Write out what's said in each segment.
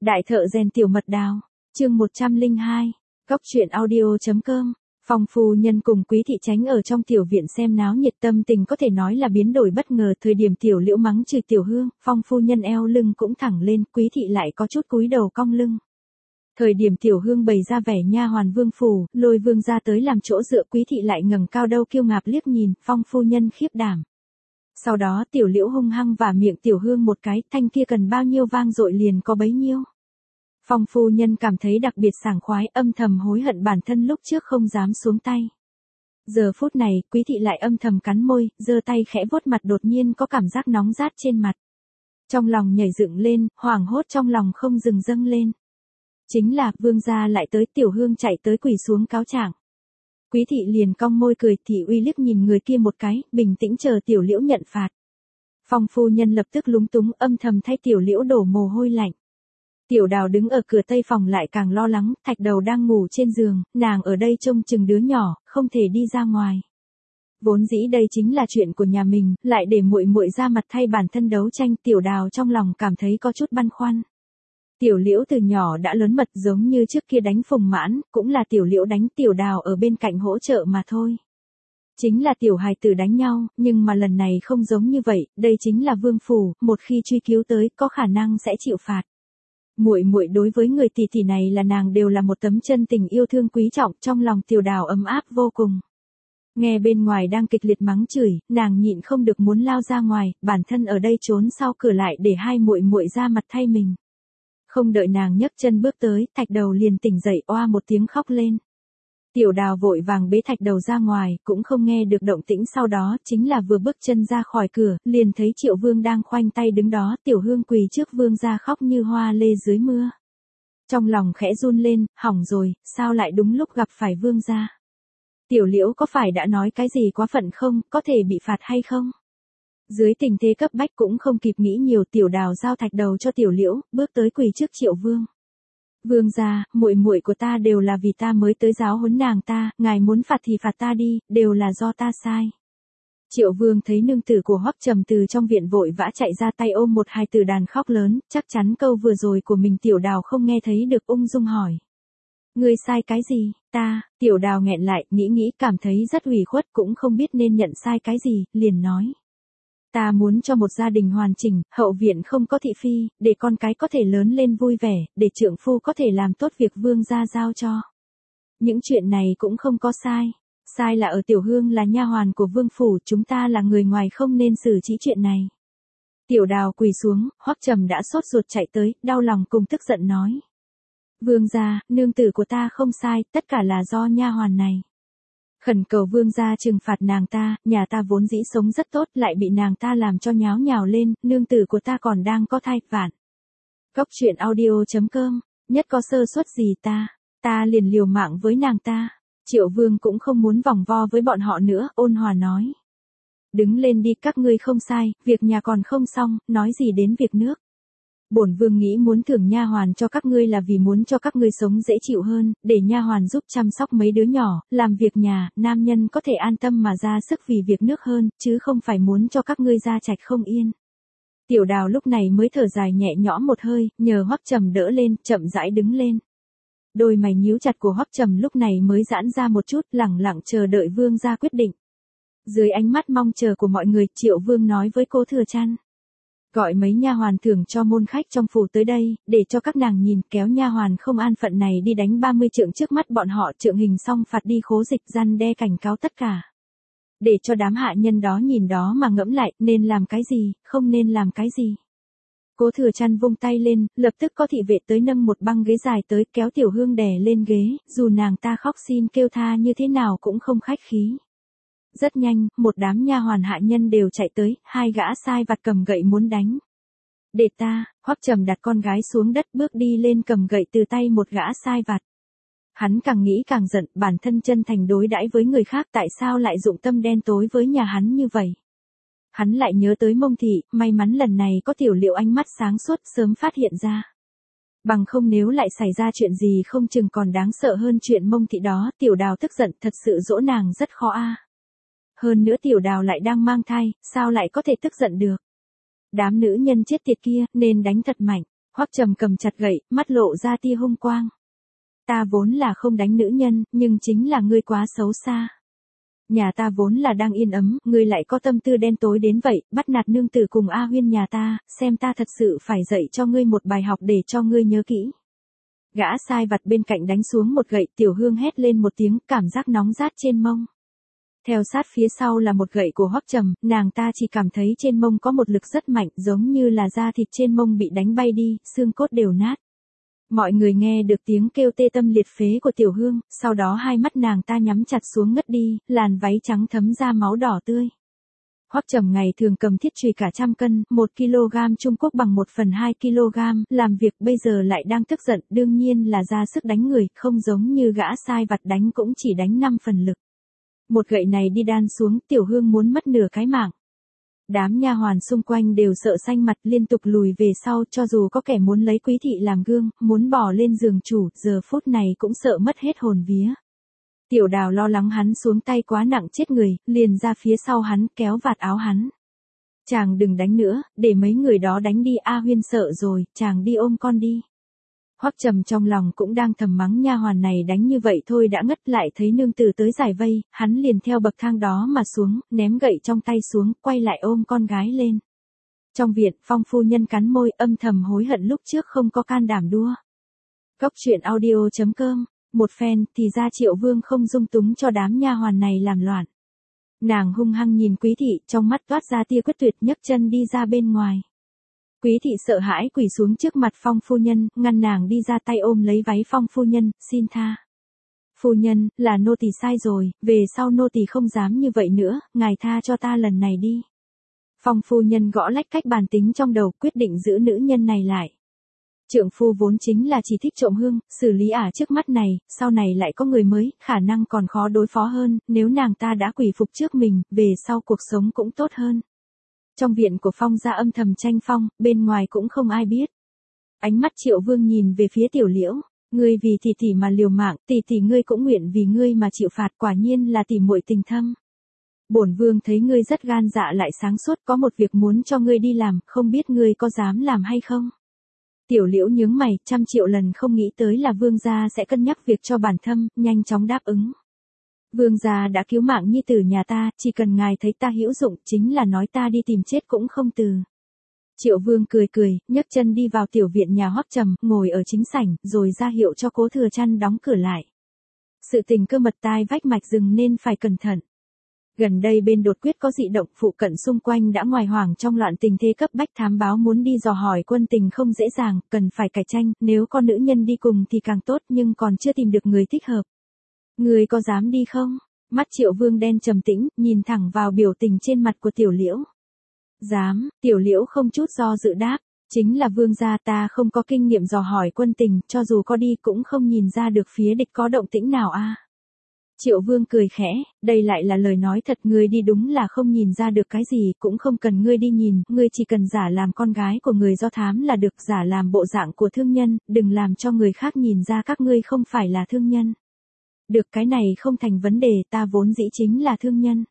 Đại thợ rèn tiểu mật đào, chương 102, Góc truyện audio.com. Phong phu nhân cùng Quý thị tránh ở trong tiểu viện xem náo nhiệt, tâm tình có thể nói là biến đổi bất ngờ. Thời điểm Tiểu Liễu mắng chửi Tiểu Hương, Phong phu nhân eo lưng cũng thẳng lên, Quý thị lại có chút cúi đầu cong lưng. Thời điểm Tiểu Hương bày ra vẻ nha hoàn vương phủ, lôi vương ra tới làm chỗ dựa, Quý thị lại ngẩng cao đầu kiêu ngạo liếc nhìn, Phong phu nhân khiếp đảm. Sau đó Tiểu Liễu hung hăng vả miệng Tiểu Hương một cái, thanh kia cần bao nhiêu vang dội liền có bấy nhiêu. Phong phu nhân cảm thấy đặc biệt sảng khoái, âm thầm hối hận bản thân lúc trước không dám xuống tay. Giờ phút này, Quý thị lại âm thầm cắn môi, giơ tay khẽ vuốt mặt, đột nhiên có cảm giác nóng rát trên mặt. Trong lòng nhảy dựng lên, hoảng hốt trong lòng không dừng dâng lên. Chính là, vương gia lại tới. Tiểu Hương chạy tới quỳ xuống cáo trạng. Quý thị liền cong môi cười, thị uy liếc nhìn người kia một cái, bình tĩnh chờ Tiểu Liễu nhận phạt. Phong phu nhân lập tức lúng túng, âm thầm thay Tiểu Liễu đổ mồ hôi lạnh. Tiểu Đào đứng ở cửa tây phòng lại càng lo lắng, Thạch Đầu đang ngủ trên giường, nàng ở đây trông chừng đứa nhỏ, không thể đi ra ngoài. Vốn dĩ đây chính là chuyện của nhà mình, lại để muội muội ra mặt thay bản thân đấu tranh, Tiểu Đào trong lòng cảm thấy có chút băn khoăn. Tiểu Liễu từ nhỏ đã lớn mật, giống như trước kia đánh Phùng Mãn, cũng là Tiểu Liễu đánh, Tiểu Đào ở bên cạnh hỗ trợ mà thôi. Chính là tiểu hài tử đánh nhau, nhưng mà lần này không giống như vậy, đây chính là vương phủ, một khi truy cứu tới, có khả năng sẽ chịu phạt. Muội muội đối với người tỷ tỷ này là nàng đều là một tấm chân tình yêu thương quý trọng, trong lòng Tiểu Đào ấm áp vô cùng. Nghe bên ngoài đang kịch liệt mắng chửi, nàng nhịn không được muốn lao ra ngoài, bản thân ở đây trốn sau cửa lại để hai muội muội ra mặt thay mình. Không đợi nàng nhấc chân bước tới, Thạch Đầu liền tỉnh dậy, oa một tiếng khóc lên. Tiểu Đào vội vàng bế Thạch Đầu ra ngoài, cũng không nghe được động tĩnh, sau đó chính là vừa bước chân ra khỏi cửa, liền thấy Triệu Vương đang khoanh tay đứng đó, Tiểu Hương quỳ trước vương gia khóc như hoa lê dưới mưa. Trong lòng khẽ run lên, hỏng rồi, sao lại đúng lúc gặp phải vương gia? Tiểu Liễu có phải đã nói cái gì quá phận không, có thể bị phạt hay không? Dưới tình thế cấp bách cũng không kịp nghĩ nhiều, Tiểu Đào giao Thạch Đầu cho Tiểu Liễu, bước tới quỳ trước Triệu Vương. Vương gia, muội muội của ta đều là vì ta mới tới giáo huấn nàng ta, ngài muốn phạt thì phạt ta đi, đều là do ta sai. Triệu Vương thấy nương tử của Hoắc Trầm từ trong viện vội vã chạy ra, tay ôm một hài tử đàn khóc lớn, chắc chắn câu vừa rồi của mình Tiểu Đào không nghe thấy được, ung dung hỏi. Ngươi sai cái gì? Ta, Tiểu Đào nghẹn lại, nghĩ cảm thấy rất ủy khuất, cũng không biết nên nhận sai cái gì, liền nói. Ta muốn cho một gia đình hoàn chỉnh, hậu viện không có thị phi, để con cái có thể lớn lên vui vẻ, để trượng phu có thể làm tốt việc vương gia giao cho. Những chuyện này cũng không có sai. Sai là ở Tiểu Hương là nha hoàn của vương phủ, chúng ta là người ngoài không nên xử trí chuyện này. Tiểu Đào quỳ xuống, Hoắc Trầm đã sốt ruột chạy tới, đau lòng cùng tức giận nói. Vương gia, nương tử của ta không sai, tất cả là do nha hoàn này. Khẩn cầu vương gia trừng phạt nàng ta, nhà ta vốn dĩ sống rất tốt, lại bị nàng ta làm cho nháo nhào lên, nương tử của ta còn đang có thai, vạn. Góc truyện audio.com, nhất có sơ suất gì ta liền liều mạng với nàng ta. Triệu Vương cũng không muốn vòng vo với bọn họ nữa, ôn hòa nói. Đứng lên đi, các ngươi không sai, việc nhà còn không xong, nói gì đến việc nước. Bổn vương nghĩ muốn thưởng nha hoàn cho các ngươi là vì muốn cho các ngươi sống dễ chịu hơn, để nha hoàn giúp chăm sóc mấy đứa nhỏ, làm việc nhà, nam nhân có thể an tâm mà ra sức vì việc nước hơn, chứ không phải muốn cho các ngươi ra trạch không yên. Tiểu Đào lúc này mới thở dài nhẹ nhõm một hơi, nhờ Hoắc Trầm đỡ lên, chậm rãi đứng lên. Đôi mày nhíu chặt của Hoắc Trầm lúc này mới giãn ra một chút, lẳng lặng chờ đợi vương gia quyết định. Dưới ánh mắt mong chờ của mọi người, Triệu Vương nói với Cố Thừa Trăn. Gọi mấy nha hoàn thưởng cho môn khách trong phủ tới đây, để cho các nàng nhìn, kéo nha hoàn không an phận này đi đánh 30 trượng trước mắt bọn họ, trượng hình xong phạt đi khố dịch, răn đe cảnh cáo tất cả. Để cho đám hạ nhân đó nhìn đó mà ngẫm lại, nên làm cái gì, không nên làm cái gì. Cố Thừa Trăn vung tay lên, lập tức có thị vệ tới nâng một băng ghế dài tới, kéo Tiểu Hương đè lên ghế, dù nàng ta khóc xin kêu tha như thế nào cũng không khách khí. Rất nhanh, một đám nha hoàn hạ nhân đều chạy tới, hai gã sai vặt cầm gậy muốn đánh. Để ta, Hoắc Trầm đặt con gái xuống đất, bước đi lên cầm gậy từ tay một gã sai vặt. Hắn càng nghĩ càng giận, bản thân chân thành đối đãi với người khác, tại sao lại dụng tâm đen tối với nhà hắn như vậy. Hắn lại nhớ tới Mông thị, may mắn lần này có Tiểu Liễu ánh mắt sáng suốt sớm phát hiện ra. Bằng không nếu lại xảy ra chuyện gì không chừng còn đáng sợ hơn chuyện Mông thị đó. Tiểu Đào tức giận, thật sự dỗ nàng rất khó a. Hơn nữa Tiểu Đào lại đang mang thai, sao lại có thể tức giận được. Đám nữ nhân chết tiệt kia, nên đánh thật mạnh. Hoắc Trầm cầm chặt gậy, mắt lộ ra tia hung quang. Ta vốn là không đánh nữ nhân, nhưng chính là ngươi quá xấu xa. Nhà ta vốn là đang yên ấm, ngươi lại có tâm tư đen tối đến vậy, bắt nạt nương tử cùng A Huyên nhà ta, xem ta thật sự phải dạy cho ngươi một bài học để cho ngươi nhớ kỹ. Gã sai vặt bên cạnh đánh xuống một gậy, Tiểu Hương hét lên một tiếng, cảm giác nóng rát trên mông. Theo sát phía sau là một gậy của Hoắc Trầm, nàng ta chỉ cảm thấy trên mông có một lực rất mạnh, giống như là da thịt trên mông bị đánh bay đi, xương cốt đều nát. Mọi người nghe được tiếng kêu tê tâm liệt phế của Tiểu Hương, sau đó hai mắt nàng ta nhắm chặt xuống ngất đi, làn váy trắng thấm ra máu đỏ tươi. Hoắc Trầm ngày thường cầm thiết chùy cả 100 cân, 1 kg Trung Quốc bằng 1/2 kg, làm việc bây giờ lại đang tức giận, đương nhiên là ra sức đánh người, không giống như gã sai vặt đánh cũng chỉ đánh 5 phần lực. Một gậy này đi đan xuống, Tiểu Hương muốn mất nửa cái mạng. Đám nha hoàn xung quanh đều sợ xanh mặt, liên tục lùi về sau, cho dù có kẻ muốn lấy Quý thị làm gương, muốn bỏ lên giường chủ, giờ phút này cũng sợ mất hết hồn vía. Tiểu Đào lo lắng hắn xuống tay quá nặng chết người, liền ra phía sau hắn, kéo vạt áo hắn. Chàng đừng đánh nữa, để mấy người đó đánh đi, A Huyên sợ rồi, chàng đi ôm con đi. Hoắc Trầm trong lòng cũng đang thầm mắng nha hoàn này đánh như vậy thôi đã ngất, lại thấy nương tử tới giải vây, hắn liền theo bậc thang đó mà xuống, ném gậy trong tay xuống, quay lại ôm con gái lên. Trong viện, Phong phu nhân cắn môi, âm thầm hối hận lúc trước không có can đảm đua. Cốc truyện audio.com, một phen thì ra Triệu Vương không dung túng cho đám nha hoàn này làm loạn. Nàng hung hăng nhìn Quý thị, trong mắt toát ra tia quyết tuyệt, nhấc chân đi ra bên ngoài. Quý thị sợ hãi quỳ xuống trước mặt Phong phu nhân, ngăn nàng đi ra, tay ôm lấy váy Phong phu nhân, xin tha. Phu nhân, là nô tỳ sai rồi, về sau nô tỳ không dám như vậy nữa, ngài tha cho ta lần này đi. Phong phu nhân gõ lách cách bàn tính trong đầu, quyết định giữ nữ nhân này lại. Trượng phu vốn chính là chỉ thích trộm hương, xử lý ả trước mắt này, sau này lại có người mới, khả năng còn khó đối phó hơn, nếu nàng ta đã quỳ phục trước mình, về sau cuộc sống cũng tốt hơn. Trong viện của Phong gia âm thầm tranh phong, bên ngoài cũng không ai biết. Ánh mắt Triệu Vương nhìn về phía Tiểu Liễu, ngươi vì tỷ tỷ mà liều mạng, tỷ tỷ ngươi cũng nguyện vì ngươi mà chịu phạt, quả nhiên là tỷ muội tình thâm. Bổn vương thấy ngươi rất gan dạ lại sáng suốt, có một việc muốn cho ngươi đi làm, không biết ngươi có dám làm hay không? Tiểu Liễu nhướng mày, 100 triệu lần không nghĩ tới là vương gia sẽ cân nhắc việc cho bản thân, nhanh chóng đáp ứng. Vương gia đã cứu mạng nhi tử nhà ta, chỉ cần ngài thấy ta hữu dụng, chính là nói ta đi tìm chết cũng không từ. Triệu Vương cười cười, nhấc chân đi vào tiểu viện nhà Hoắc Trầm, ngồi ở chính sảnh, rồi ra hiệu cho Cố Thừa Trăn đóng cửa lại. Sự tình cơ mật tai vách mạch rừng nên phải cẩn thận. Gần đây bên Đột Quyết có dị động, phụ cận xung quanh đã ngoài hoảng trong loạn tình thế cấp bách, thám báo muốn đi dò hỏi quân tình không dễ dàng, cần phải cải tranh, nếu có nữ nhân đi cùng thì càng tốt, nhưng còn chưa tìm được người thích hợp. Người có dám đi không? Mắt Triệu Vương đen trầm tĩnh, nhìn thẳng vào biểu tình trên mặt của Tiểu Liễu. Dám, Tiểu Liễu không chút do dự đáp, chính là vương gia, ta không có kinh nghiệm dò hỏi quân tình, cho dù có đi cũng không nhìn ra được phía địch có động tĩnh nào a. Triệu Vương cười khẽ, đây lại là lời nói thật, ngươi đi đúng là không nhìn ra được cái gì, cũng không cần ngươi đi nhìn, ngươi chỉ cần giả làm con gái của người do thám là được, giả làm bộ dạng của thương nhân, đừng làm cho người khác nhìn ra các ngươi không phải là thương nhân. Được, cái này không thành vấn đề, ta vốn dĩ chính là thương nhân.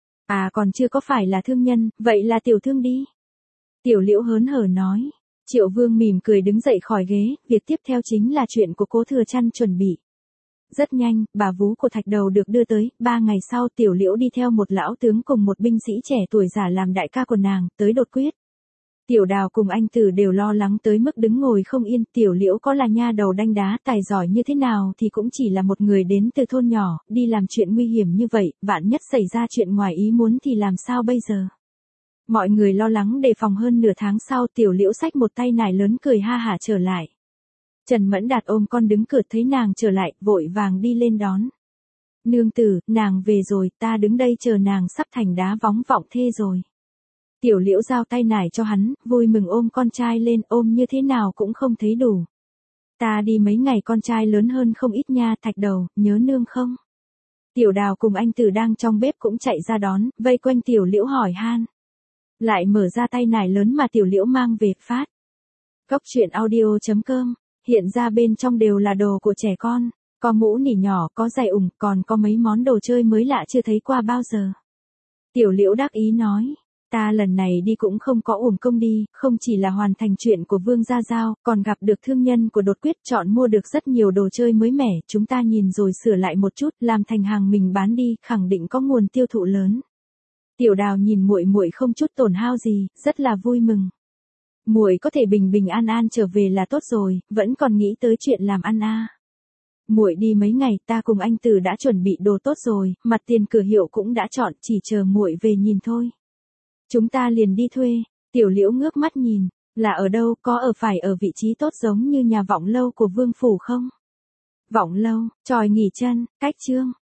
À còn chưa có phải là thương nhân, vậy là tiểu thương đi. Tiểu Liễu hớn hở nói. Triệu Vương mỉm cười đứng dậy khỏi ghế, việc tiếp theo chính là chuyện của Cố Thừa Trăn chuẩn bị. Rất nhanh, bà vú của Thạch Đầu được đưa tới, 3 ngày sau Tiểu Liễu đi theo một lão tướng cùng một binh sĩ trẻ tuổi giả làm đại ca của nàng, tới Đột Quyết. Tiểu Đào cùng anh Tử đều lo lắng tới mức đứng ngồi không yên, Tiểu Liễu có là nha đầu đanh đá tài giỏi như thế nào thì cũng chỉ là một người đến từ thôn nhỏ, đi làm chuyện nguy hiểm như vậy, vạn nhất xảy ra chuyện ngoài ý muốn thì làm sao bây giờ? Mọi người lo lắng đề phòng. Hơn nửa tháng sau, Tiểu Liễu xách một tay nải lớn cười ha hả trở lại. Trần Mẫn Đạt ôm con đứng cửa thấy nàng trở lại, vội vàng đi lên đón. Nương tử, nàng về rồi, ta đứng đây chờ nàng sắp thành đá vóng vọng thê rồi. Tiểu Liễu giao tay nải cho hắn, vui mừng ôm con trai lên, ôm như thế nào cũng không thấy đủ. Ta đi mấy ngày con trai lớn hơn không ít nha, Thạch Đầu, nhớ nương không? Tiểu Đào cùng anh Tử đang trong bếp cũng chạy ra đón, vây quanh Tiểu Liễu hỏi han. Lại mở ra tay nải lớn mà Tiểu Liễu mang về phát. Cốc truyện audio.com, hiện ra bên trong đều là đồ của trẻ con, có mũ nỉ nhỏ, có giày ủng, còn có mấy món đồ chơi mới lạ chưa thấy qua bao giờ. Tiểu Liễu đắc ý nói, Ta lần này đi cũng không có uổng công đi, không chỉ là hoàn thành chuyện của Vương Gia Giao, còn gặp được thương nhân của Đột Quyết chọn mua được rất nhiều đồ chơi mới mẻ, chúng ta nhìn rồi sửa lại một chút, làm thành hàng mình bán đi, khẳng định có nguồn tiêu thụ lớn. Tiểu Đào nhìn muội muội không chút tổn hao gì, rất là vui mừng. Muội có thể bình bình an an trở về là tốt rồi, vẫn còn nghĩ tới chuyện làm ăn à. Muội đi mấy ngày, ta cùng anh Từ đã chuẩn bị đồ tốt rồi, mặt tiền cửa hiệu cũng đã chọn, chỉ chờ muội về nhìn thôi. Chúng ta liền đi thuê. Tiểu Liễu ngước mắt nhìn, là ở đâu, có phải ở vị trí tốt giống như nhà Vọng Lâu của Vương phủ không? Vọng Lâu, tròi nghỉ chân, cách Trương